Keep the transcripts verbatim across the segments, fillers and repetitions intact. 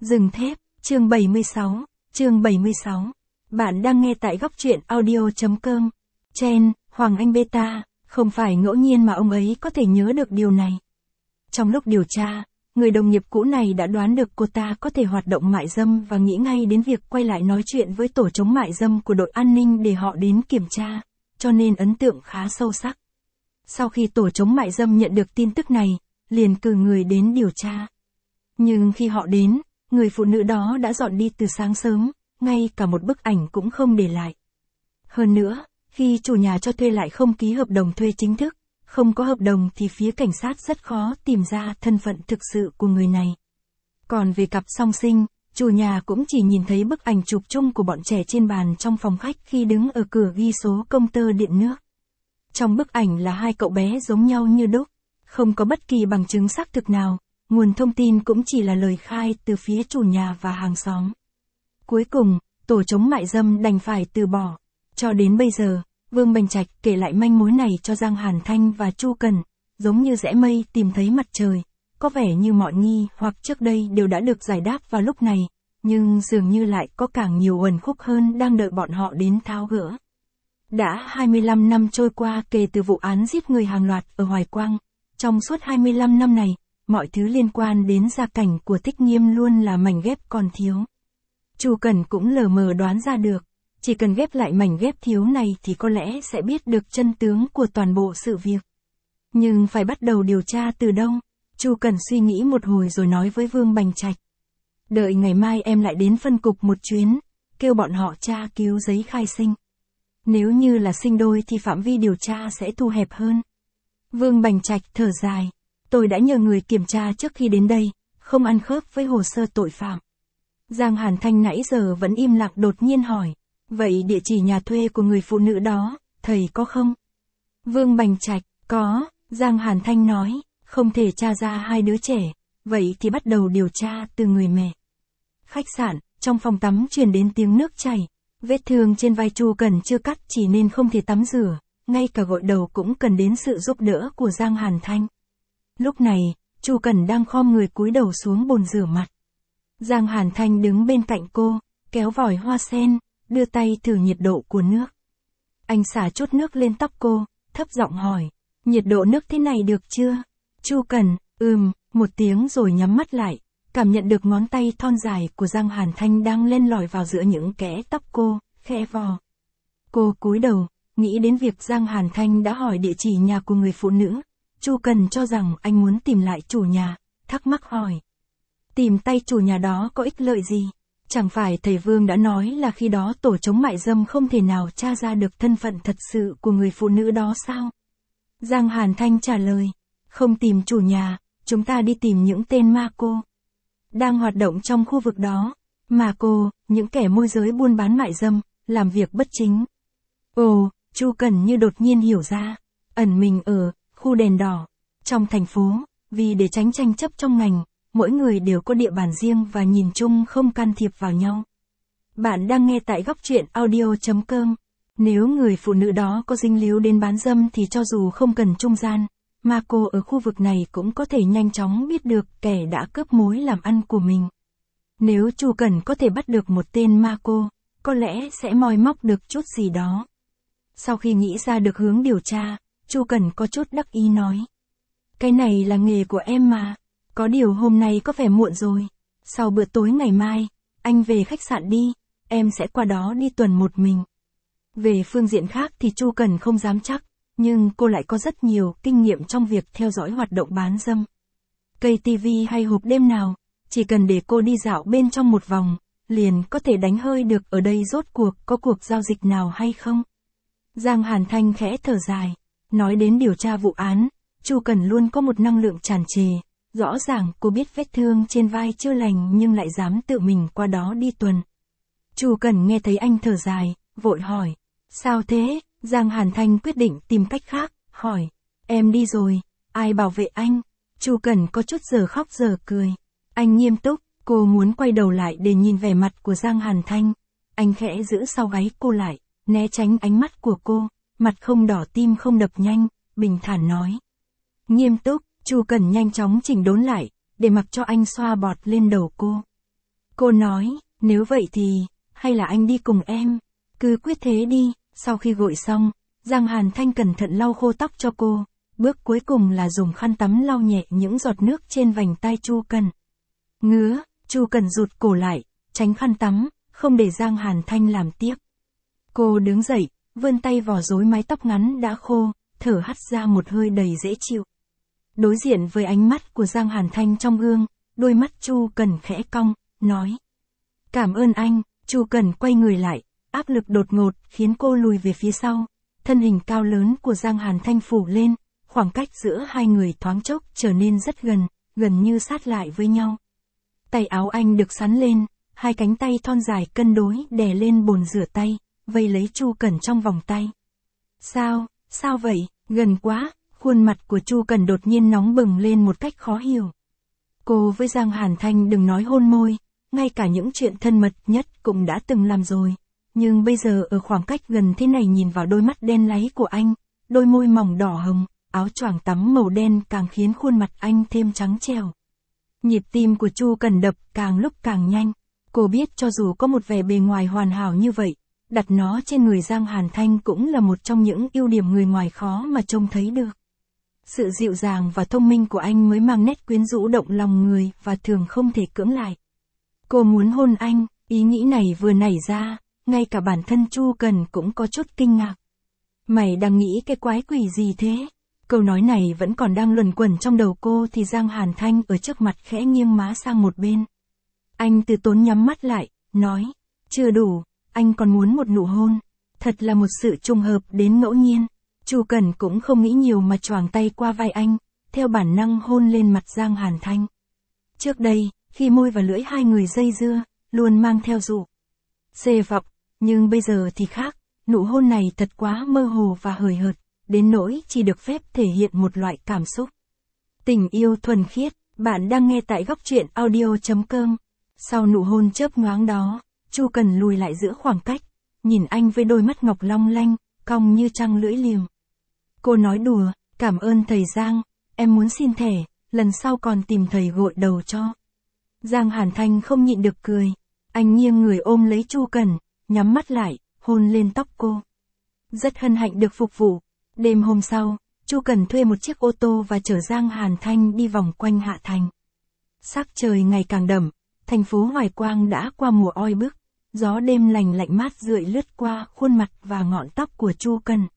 Rừng thép, chương bảy mươi sáu, chương bảy mươi sáu. Bạn đang nghe tại góc truyện audio.com. Chen, Hoàng Anh Beta, không phải ngẫu nhiên mà ông ấy có thể nhớ được điều này. Trong lúc điều tra, người đồng nghiệp cũ này đã đoán được cô ta có thể hoạt động mại dâm và nghĩ ngay đến việc quay lại nói chuyện với tổ chống mại dâm của đội an ninh để họ đến kiểm tra, cho nên ấn tượng khá sâu sắc. Sau khi tổ chống mại dâm nhận được tin tức này, liền cử người đến điều tra. Nhưng khi họ đến, người phụ nữ đó đã dọn đi từ sáng sớm, ngay cả một bức ảnh cũng không để lại. Hơn nữa, khi chủ nhà cho thuê lại không ký hợp đồng thuê chính thức, không có hợp đồng thì phía cảnh sát rất khó tìm ra thân phận thực sự của người này. Còn về cặp song sinh, chủ nhà cũng chỉ nhìn thấy bức ảnh chụp chung của bọn trẻ trên bàn trong phòng khách khi đứng ở cửa ghi số công tơ điện nước. Trong bức ảnh là hai cậu bé giống nhau như đúc, không có bất kỳ bằng chứng xác thực nào, nguồn thông tin cũng chỉ là lời khai từ phía chủ nhà và hàng xóm. Cuối cùng, tổ chống mại dâm đành phải từ bỏ. Cho đến bây giờ, Vương Bành Trạch kể lại manh mối này cho Giang Hàn Thanh và Chu Cần, giống như rẽ mây tìm thấy mặt trời, có vẻ như mọi nghi hoặc trước đây đều đã được giải đáp vào lúc này, nhưng dường như lại có càng nhiều uẩn khúc hơn đang đợi bọn họ đến tháo gỡ. Đã hai mươi lăm năm trôi qua kể từ vụ án giết người hàng loạt ở Hoài Quang, trong suốt hai mươi lăm năm này, mọi thứ liên quan đến gia cảnh của Thích Nghiêm luôn là mảnh ghép còn thiếu. Chu Cần cũng lờ mờ đoán ra được, chỉ cần ghép lại mảnh ghép thiếu này thì có lẽ sẽ biết được chân tướng của toàn bộ sự việc. Nhưng phải bắt đầu điều tra từ đâu? Chu Cần suy nghĩ một hồi rồi nói với Vương Bành Trạch. Đợi ngày mai em lại đến phân cục một chuyến, kêu bọn họ tra cứu giấy khai sinh. Nếu như là sinh đôi thì phạm vi điều tra sẽ thu hẹp hơn. Vương Bành Trạch thở dài. Tôi đã nhờ người kiểm tra trước khi đến đây, không ăn khớp với hồ sơ tội phạm. Giang Hàn Thanh nãy giờ vẫn im lặng đột nhiên hỏi. Vậy địa chỉ nhà thuê của người phụ nữ đó, thầy có không? Vương Bành Trạch, có, Giang Hàn Thanh nói, không thể tra ra hai đứa trẻ, vậy thì bắt đầu điều tra từ người mẹ. Khách sạn, trong phòng tắm truyền đến tiếng nước chảy, vết thương trên vai Chu Cần chưa cắt chỉ nên không thể tắm rửa, ngay cả gội đầu cũng cần đến sự giúp đỡ của Giang Hàn Thanh. Lúc này, Chu Cần đang khom người cúi đầu xuống bồn rửa mặt. Giang Hàn Thanh đứng bên cạnh cô, kéo vòi hoa sen, đưa tay thử nhiệt độ của nước. Anh xả chút nước lên tóc cô, thấp giọng hỏi, nhiệt độ nước thế này được chưa? Chu Cần, ừm, một tiếng rồi nhắm mắt lại, cảm nhận được ngón tay thon dài của Giang Hàn Thanh đang len lỏi vào giữa những kẽ tóc cô, khẽ vò. Cô cúi đầu, nghĩ đến việc Giang Hàn Thanh đã hỏi địa chỉ nhà của người phụ nữ. Chu Cần cho rằng anh muốn tìm lại chủ nhà, thắc mắc hỏi. Tìm tay chủ nhà đó có ích lợi gì? Chẳng phải thầy Vương đã nói là khi đó tổ chống mại dâm không thể nào tra ra được thân phận thật sự của người phụ nữ đó sao? Giang Hàn Thanh trả lời. Không tìm chủ nhà, chúng ta đi tìm những tên ma cô đang hoạt động trong khu vực đó. Ma cô, những kẻ môi giới buôn bán mại dâm, làm việc bất chính. Ồ, Chu Cần như đột nhiên hiểu ra. Ẩn mình ở khu đèn đỏ, trong thành phố, vì để tránh tranh chấp trong ngành, mỗi người đều có địa bàn riêng và nhìn chung không can thiệp vào nhau. Bạn đang nghe tại góc truyện audio.com. Nếu người phụ nữ đó có dính líu đến bán dâm thì cho dù không cần trung gian, mà cô ở khu vực này cũng có thể nhanh chóng biết được kẻ đã cướp mối làm ăn của mình. Nếu Chu Cần có thể bắt được một tên ma cô, có lẽ sẽ moi móc được chút gì đó. Sau khi nghĩ ra được hướng điều tra, Chu Cần có chút đắc ý nói. Cái này là nghề của em mà. Có điều hôm nay có vẻ muộn rồi. Sau bữa tối ngày mai, anh về khách sạn đi, em sẽ qua đó đi tuần một mình. Về phương diện khác thì Chu Cần không dám chắc, nhưng cô lại có rất nhiều kinh nghiệm trong việc theo dõi hoạt động bán dâm. Cây tivi hay hộp đêm nào, chỉ cần để cô đi dạo bên trong một vòng, liền có thể đánh hơi được ở đây rốt cuộc có cuộc giao dịch nào hay không. Giang Hàn Thanh khẽ thở dài. Nói đến điều tra vụ án, Chu Cần luôn có một năng lượng tràn trề. Rõ ràng cô biết vết thương trên vai chưa lành nhưng lại dám tự mình qua đó đi tuần. Chu Cần nghe thấy anh thở dài, vội hỏi. Sao thế? Giang Hàn Thanh quyết định tìm cách khác, hỏi. Em đi rồi, ai bảo vệ anh? Chu Cần có chút giờ khóc giờ cười. Anh nghiêm túc, cô muốn quay đầu lại để nhìn vẻ mặt của Giang Hàn Thanh. Anh khẽ giữ sau gáy cô lại, né tránh ánh mắt của cô, mặt không đỏ tim không đập nhanh, bình thản nói. Nghiêm túc. Chu Cần nhanh chóng chỉnh đốn lại, để mặc cho anh xoa bọt lên đầu cô. Cô nói, nếu vậy thì, hay là anh đi cùng em. Cứ quyết thế đi. Sau khi gội xong, Giang Hàn Thanh cẩn thận lau khô tóc cho cô. Bước cuối cùng là dùng khăn tắm lau nhẹ những giọt nước trên vành tai Chu Cần. Ngứa, Chu Cần rụt cổ lại, tránh khăn tắm, không để Giang Hàn Thanh làm tiếp. Cô đứng dậy, vươn tay vò rối mái tóc ngắn đã khô, thở hắt ra một hơi đầy dễ chịu. Đối diện với ánh mắt của Giang Hàn Thanh trong gương, đôi mắt Chu Cần khẽ cong, nói. Cảm ơn anh. Chu Cần quay người lại, áp lực đột ngột khiến cô lùi về phía sau. Thân hình cao lớn của Giang Hàn Thanh phủ lên, khoảng cách giữa hai người thoáng chốc trở nên rất gần, gần như sát lại với nhau. Tay áo anh được xắn lên, hai cánh tay thon dài cân đối đè lên bồn rửa tay, vây lấy Chu Cần trong vòng tay. Sao, sao vậy, gần quá, khuôn mặt của Chu Cần đột nhiên nóng bừng lên một cách khó hiểu. Cô với Giang Hàn Thanh đừng nói hôn môi, ngay cả những chuyện thân mật nhất cũng đã từng làm rồi. Nhưng bây giờ ở khoảng cách gần thế này nhìn vào đôi mắt đen láy của anh, đôi môi mỏng đỏ hồng, áo choàng tắm màu đen càng khiến khuôn mặt anh thêm trắng trẻo. Nhịp tim của Chu Cần đập càng lúc càng nhanh. Cô biết cho dù có một vẻ bề ngoài hoàn hảo như vậy, đặt nó trên người Giang Hàn Thanh cũng là một trong những ưu điểm người ngoài khó mà trông thấy được. Sự dịu dàng và thông minh của anh mới mang nét quyến rũ động lòng người và thường không thể cưỡng lại. Cô muốn hôn anh, ý nghĩ này vừa nảy ra, ngay cả bản thân Chu Cần cũng có chút kinh ngạc. Mày đang nghĩ cái quái quỷ gì thế? Câu nói này vẫn còn đang luẩn quẩn trong đầu cô thì Giang Hàn Thanh ở trước mặt khẽ nghiêng má sang một bên. Anh từ tốn nhắm mắt lại, nói, chưa đủ, anh còn muốn một nụ hôn. Thật là một sự trùng hợp đến ngẫu nhiên. Chu Cần cũng không nghĩ nhiều mà choàng tay qua vai anh, theo bản năng hôn lên mặt Giang Hàn Thanh. Trước đây, khi môi và lưỡi hai người dây dưa, luôn mang theo dụ xê vọng, nhưng bây giờ thì khác, nụ hôn này thật quá mơ hồ và hời hợt, đến nỗi chỉ được phép thể hiện một loại cảm xúc. Tình yêu thuần khiết, bạn đang nghe tại góc truyện audio chấm com. Sau nụ hôn chớp nhoáng đó, Chu Cần lùi lại giữa khoảng cách, nhìn anh với đôi mắt ngọc long lanh, cong như trăng lưỡi liềm. Cô nói đùa, cảm ơn thầy Giang, em muốn xin thẻ, lần sau còn tìm thầy gội đầu cho. Giang Hàn Thanh không nhịn được cười, anh nghiêng người ôm lấy Chu Cần, nhắm mắt lại, hôn lên tóc cô. Rất hân hạnh được phục vụ. Đêm hôm sau, Chu Cần thuê một chiếc ô tô và chở Giang Hàn Thanh đi vòng quanh Hạ Thành. Sắc trời ngày càng đậm, thành phố Hoài Quang đã qua mùa oi bức, gió đêm lành lạnh mát rượi lướt qua khuôn mặt và ngọn tóc của Chu Cần.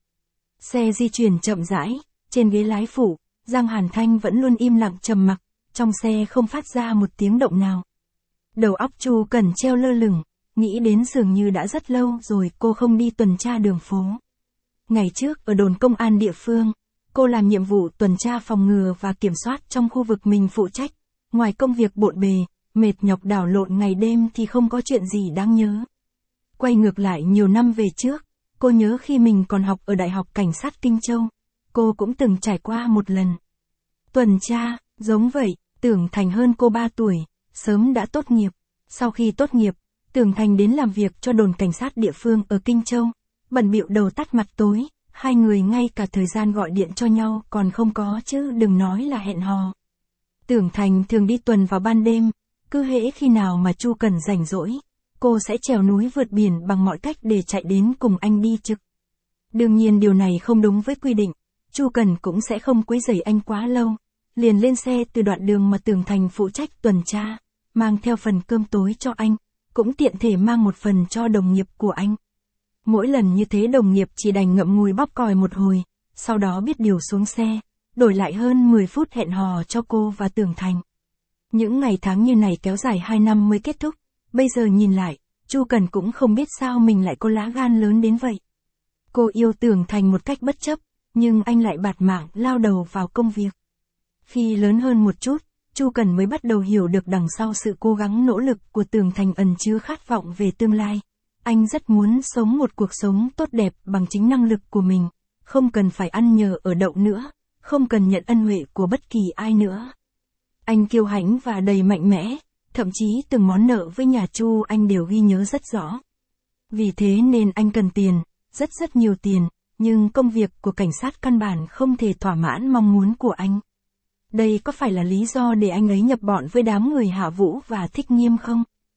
Xe di chuyển chậm rãi, trên ghế lái phụ, Giang Hàn Thanh vẫn luôn im lặng trầm mặc, trong xe không phát ra một tiếng động nào. Đầu óc Chu Cần treo lơ lửng, nghĩ đến dường như đã rất lâu rồi cô không đi tuần tra đường phố. Ngày trước ở đồn công an địa phương, cô làm nhiệm vụ tuần tra phòng ngừa và kiểm soát trong khu vực mình phụ trách. Ngoài công việc bộn bề, mệt nhọc đảo lộn ngày đêm thì không có chuyện gì đáng nhớ. Quay ngược lại nhiều năm về trước, cô nhớ khi mình còn học ở Đại học Cảnh sát Kinh Châu, cô cũng từng trải qua một lần. Tuần tra, giống vậy, Tưởng Thành hơn cô ba tuổi, sớm đã tốt nghiệp. Sau khi tốt nghiệp, Tưởng Thành đến làm việc cho đồn cảnh sát địa phương ở Kinh Châu. Bận bịu đầu tắt mặt tối, hai người ngay cả thời gian gọi điện cho nhau còn không có chứ đừng nói là hẹn hò. Tưởng Thành thường đi tuần vào ban đêm, cứ hễ khi nào mà Chu Cần rảnh rỗi, cô sẽ trèo núi vượt biển bằng mọi cách để chạy đến cùng anh đi trực. Đương nhiên điều này không đúng với quy định, Chu Cần cũng sẽ không quấy rầy anh quá lâu, liền lên xe từ đoạn đường mà Tưởng Thành phụ trách tuần tra, mang theo phần cơm tối cho anh, cũng tiện thể mang một phần cho đồng nghiệp của anh. Mỗi lần như thế đồng nghiệp chỉ đành ngậm ngùi bóp còi một hồi, sau đó biết điều xuống xe, đổi lại hơn mười phút hẹn hò cho cô và Tưởng Thành. Những ngày tháng như này kéo dài hai năm mới kết thúc, bây giờ nhìn lại, Chu Cần cũng không biết sao mình lại có lá gan lớn đến vậy. Cô yêu Tưởng Thành một cách bất chấp, nhưng anh lại bạt mạng lao đầu vào công việc. Khi lớn hơn một chút, Chu Cần mới bắt đầu hiểu được đằng sau sự cố gắng nỗ lực của Tưởng Thành ẩn chứa khát vọng về tương lai. Anh rất muốn sống một cuộc sống tốt đẹp bằng chính năng lực của mình, không cần phải ăn nhờ ở đậu nữa, không cần nhận ân huệ của bất kỳ ai nữa. Anh kiêu hãnh và đầy mạnh mẽ, thậm chí từng món nợ với nhà Chu anh đều ghi nhớ rất rõ. Vì thế nên anh cần tiền, rất rất nhiều tiền, nhưng công việc của cảnh sát căn bản không thể thỏa mãn mong muốn của anh. Đây có phải là lý do để anh ấy nhập bọn với đám người Hạ Vũ và Thích Nghiêm không?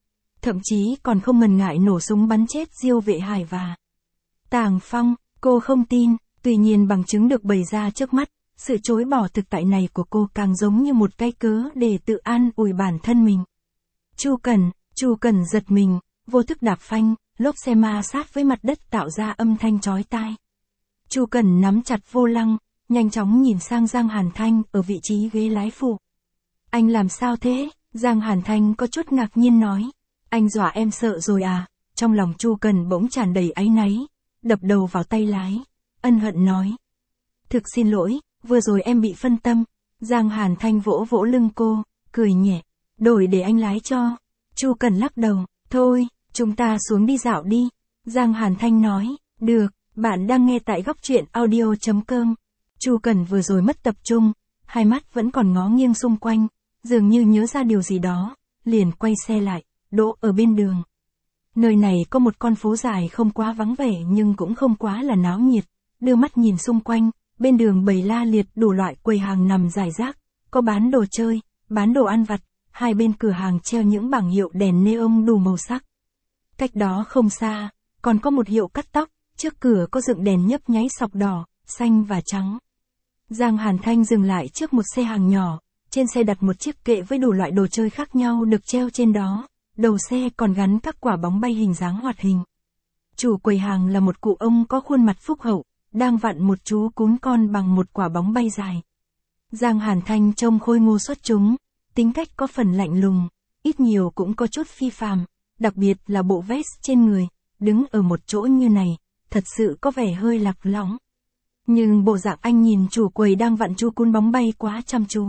thậm chí còn không ngần ngại nổ súng bắn chết Diêu Vệ Hải và Tàng Phong. Cô không tin, tuy nhiên bằng chứng được bày ra trước mắt, sự chối bỏ thực tại này của cô càng giống như một cái cớ để tự an ủi bản thân mình. Chu Cẩn, Chu Cẩn giật mình, vô thức đạp phanh, lốp xe ma sát với mặt đất tạo ra âm thanh chói tai. Chu Cẩn nắm chặt vô lăng, nhanh chóng nhìn sang Giang Hàn Thanh ở vị trí ghế lái phụ. Anh làm sao thế? Giang Hàn Thanh có chút ngạc nhiên nói. Anh dọa em sợ rồi à? Trong lòng Chu Cẩn bỗng tràn đầy áy náy, đập đầu vào tay lái, ân hận nói. Thực xin lỗi, vừa rồi em bị phân tâm. Giang Hàn Thanh vỗ vỗ lưng cô, cười nhẹ. Đổi để anh lái cho. Chu Cẩn lắc đầu. Thôi, chúng ta xuống đi dạo đi. Giang Hàn Thanh nói. Được, bạn đang nghe tại góc truyện audio chấm com. Chu Cẩn vừa rồi mất tập trung, hai mắt vẫn còn ngó nghiêng xung quanh, dường như nhớ ra điều gì đó, liền quay xe lại, đỗ ở bên đường. Nơi này có một con phố dài không quá vắng vẻ nhưng cũng không quá là náo nhiệt, đưa mắt nhìn xung quanh, bên đường bày la liệt đủ loại quầy hàng nằm rải rác, có bán đồ chơi, bán đồ ăn vặt, hai bên cửa hàng treo những bảng hiệu đèn neon đủ màu sắc. Cách đó không xa, còn có một hiệu cắt tóc, trước cửa có dựng đèn nhấp nháy sọc đỏ, xanh và trắng. Giang Hàn Thanh dừng lại trước một xe hàng nhỏ, trên xe đặt một chiếc kệ với đủ loại đồ chơi khác nhau được treo trên đó, đầu xe còn gắn các quả bóng bay hình dáng hoạt hình. Chủ quầy hàng là một cụ ông có khuôn mặt phúc hậu, đang vặn một chú cún con bằng một quả bóng bay dài. Giang Hàn Thanh trông khôi ngô xuất chúng, tính cách có phần lạnh lùng, ít nhiều cũng có chút phi phàm, đặc biệt là bộ vest trên người, đứng ở một chỗ như này, thật sự có vẻ hơi lạc lõng. Nhưng bộ dạng anh nhìn chủ quầy đang vặn chú cún bóng bay quá chăm chú.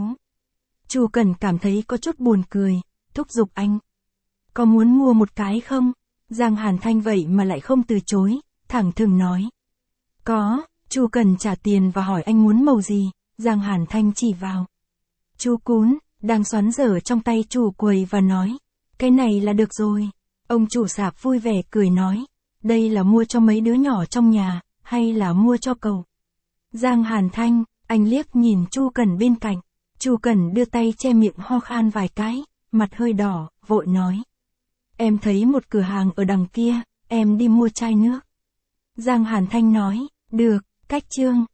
Chu Cẩn cảm thấy có chút buồn cười, thúc giục anh. Có muốn mua một cái không? Giang Hàn Thanh vậy mà lại không từ chối, thẳng thừng nói. Có, Chu Cẩn trả tiền và hỏi anh muốn màu gì, Giang Hàn Thanh chỉ vào chú cún, đang xoắn dở trong tay chủ quầy và nói. Cái này là được rồi. Ông chủ sạp vui vẻ cười nói. Đây là mua cho mấy đứa nhỏ trong nhà, hay là mua cho cậu? Giang Hàn Thanh, anh liếc nhìn Chu Cẩn bên cạnh. Chu Cẩn đưa tay che miệng ho khan vài cái, mặt hơi đỏ, vội nói. Em thấy một cửa hàng ở đằng kia, em đi mua chai nước. Giang Hàn Thanh nói, được, cách chương.